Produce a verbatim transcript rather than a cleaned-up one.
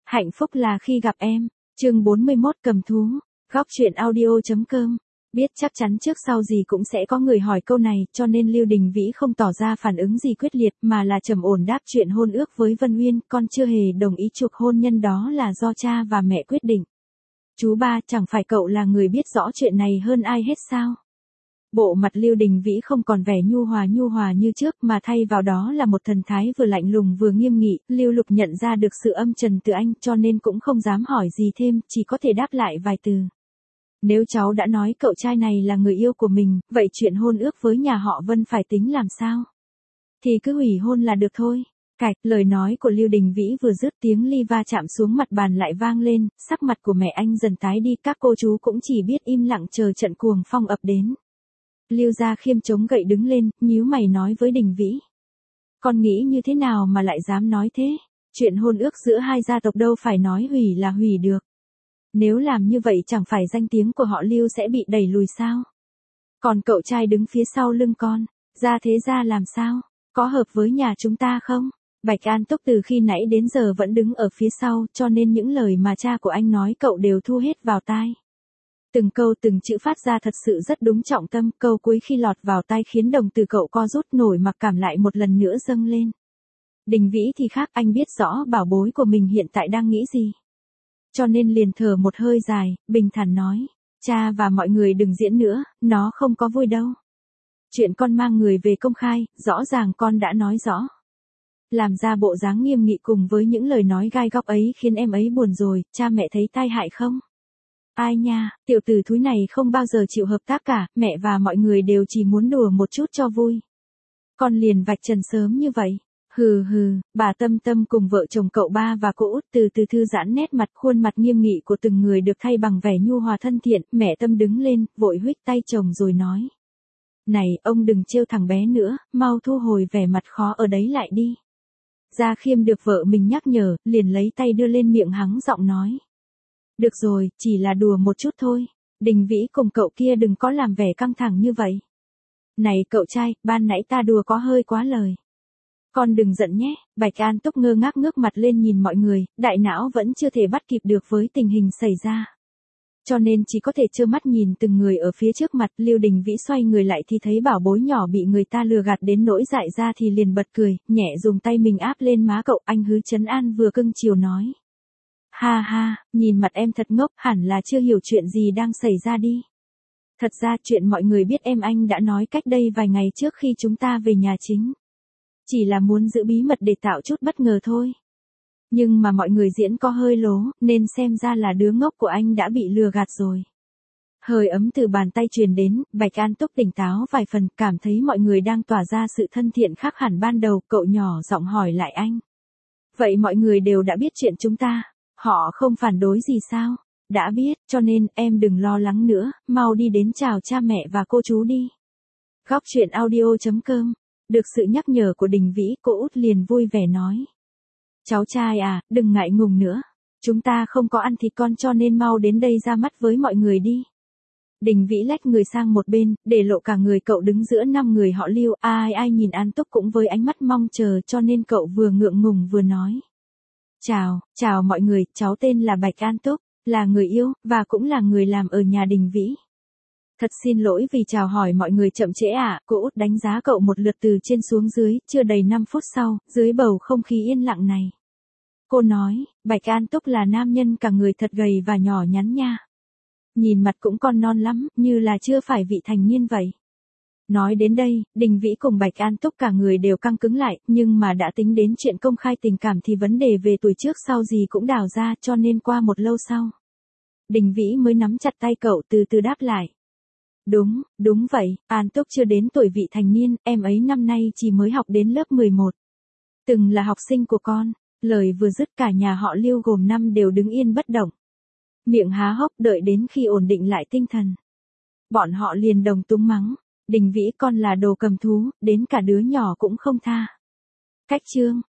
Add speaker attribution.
Speaker 1: Hạnh phúc là khi gặp em. Chương bốn mươi mốt cầm thú. Góc truyện audio.com. Biết chắc chắn trước sau gì cũng sẽ có người hỏi câu này, cho nên Lưu Đình Vĩ không tỏ ra phản ứng gì quyết liệt mà là trầm ổn đáp chuyện hôn ước với Vân Uyên, con chưa hề đồng ý chuộc hôn nhân đó là do cha và mẹ quyết định. Chú ba, chẳng phải cậu là người biết rõ chuyện này hơn ai hết sao? Bộ mặt Lưu Đình Vĩ không còn vẻ nhu hòa nhu hòa như trước mà thay vào đó là một thần thái vừa lạnh lùng vừa nghiêm nghị. Lưu Lục nhận ra được sự âm trầm từ anh cho nên cũng không dám hỏi gì thêm, chỉ có thể đáp lại vài từ. Nếu cháu đã nói cậu trai này là người yêu của mình, vậy chuyện hôn ước với nhà họ Vân phải tính làm sao? Thì cứ hủy hôn là được thôi. Cạch, lời nói của Lưu Đình Vĩ vừa dứt tiếng ly va chạm xuống mặt bàn lại vang lên, sắc mặt của mẹ anh dần tái đi, các cô chú cũng chỉ biết im lặng chờ trận cuồng phong ập đến. Lưu Gia Khiêm chống gậy đứng lên, nhíu mày nói với Đình Vĩ. Con nghĩ như thế nào mà lại dám nói thế? Chuyện hôn ước giữa hai gia tộc đâu phải nói hủy là hủy được. Nếu làm như vậy chẳng phải danh tiếng của họ Lưu sẽ bị đẩy lùi sao? Còn cậu trai đứng phía sau lưng con, ra thế ra làm sao? Có hợp với nhà chúng ta không? Bạch An Túc từ khi nãy đến giờ vẫn đứng ở phía sau, cho nên những lời mà cha của anh nói cậu đều thu hết vào tai. Từng câu từng chữ phát ra thật sự rất đúng trọng tâm, câu cuối khi lọt vào tai khiến đồng từ cậu co rút, nổi mặc cảm lại một lần nữa dâng lên. Đình Vĩ thì khác, anh biết rõ bảo bối của mình hiện tại đang nghĩ gì. Cho nên liền thở một hơi dài, bình thản nói, cha và mọi người đừng diễn nữa, nó không có vui đâu. Chuyện con mang người về công khai, rõ ràng con đã nói rõ. Làm ra bộ dáng nghiêm nghị cùng với những lời nói gai góc ấy khiến em ấy buồn rồi, cha mẹ thấy tai hại không? Ai nha, tiểu tử thúi này không bao giờ chịu hợp tác cả, mẹ và mọi người đều chỉ muốn đùa một chút cho vui. Con liền vạch trần sớm như vậy. Hừ hừ, bà Tâm Tâm cùng vợ chồng cậu ba và cô út từ từ thư giãn nét mặt, khuôn mặt nghiêm nghị của từng người được thay bằng vẻ nhu hòa thân thiện. Mẹ Tâm đứng lên, vội huých tay chồng rồi nói. Này, ông đừng trêu thằng bé nữa, mau thu hồi vẻ mặt khó ở đấy lại đi. Gia Khiêm được vợ mình nhắc nhở, liền lấy tay đưa lên miệng hắng giọng nói. Được rồi, chỉ là đùa một chút thôi. Đình Vĩ cùng cậu kia đừng có làm vẻ căng thẳng như vậy. Này cậu trai, ban nãy ta đùa có hơi quá lời. Con đừng giận nhé. Bạch An Túc ngơ ngác ngước mặt lên nhìn mọi người, đại não vẫn chưa thể bắt kịp được với tình hình xảy ra. Cho nên chỉ có thể trơ mắt nhìn từng người ở phía trước mặt. Lưu Đình Vĩ xoay người lại thì thấy bảo bối nhỏ bị người ta lừa gạt đến nỗi dại ra thì liền bật cười, nhẹ dùng tay mình áp lên má cậu, anh hứ trấn an vừa cưng chiều nói. Ha ha, nhìn mặt em thật ngốc, hẳn là chưa hiểu chuyện gì đang xảy ra đi. Thật ra chuyện mọi người biết em anh đã nói cách đây vài ngày trước khi chúng ta về nhà chính. Chỉ là muốn giữ bí mật để tạo chút bất ngờ thôi. Nhưng mà mọi người diễn có hơi lố, nên xem ra là đứa ngốc của anh đã bị lừa gạt rồi. Hơi ấm từ bàn tay truyền đến, Bạch An Túc tỉnh táo vài phần, cảm thấy mọi người đang tỏa ra sự thân thiện khác hẳn ban đầu, cậu nhỏ giọng hỏi lại anh. Vậy mọi người đều đã biết chuyện chúng ta, họ không phản đối gì sao? Đã biết, cho nên em đừng lo lắng nữa, mau đi đến chào cha mẹ và cô chú đi. Góc truyện audio.com. Được sự nhắc nhở của Đình Vĩ, cô út liền vui vẻ nói. Cháu trai à, đừng ngại ngùng nữa. Chúng ta không có ăn thịt con cho nên mau đến đây ra mắt với mọi người đi. Đình Vĩ lách người sang một bên, để lộ cả người cậu đứng giữa năm người họ Lưu. Ai ai nhìn An Túc cũng với ánh mắt mong chờ, cho nên cậu vừa ngượng ngùng vừa nói. Chào, chào mọi người, cháu tên là Bạch An Túc, là người yêu, và cũng là người làm ở nhà Đình Vĩ. Thật xin lỗi vì chào hỏi mọi người chậm trễ ạ, à. Cô út đánh giá cậu một lượt từ trên xuống dưới, chưa đầy năm phút sau, dưới bầu không khí yên lặng này. Cô nói, Bạch An Túc là nam nhân cả người thật gầy và nhỏ nhắn nha. Nhìn mặt cũng còn non lắm, như là chưa phải vị thành niên vậy. Nói đến đây, Đình Vĩ cùng Bạch An Túc cả người đều căng cứng lại, nhưng mà đã tính đến chuyện công khai tình cảm thì vấn đề về tuổi trước sau gì cũng đào ra, cho nên qua một lâu sau. Đình Vĩ mới nắm chặt tay cậu từ từ đáp lại. Đúng, đúng vậy, An Túc chưa đến tuổi vị thành niên, em ấy năm nay chỉ mới học đến lớp mười một. Từng là học sinh của con, lời vừa dứt cả nhà họ Lưu gồm năm đều đứng yên bất động. Miệng há hốc đợi đến khi ổn định lại tinh thần. Bọn họ liền đồng túng mắng, Đình Vĩ con là đồ cầm thú, đến cả đứa nhỏ cũng không tha. Cách chương.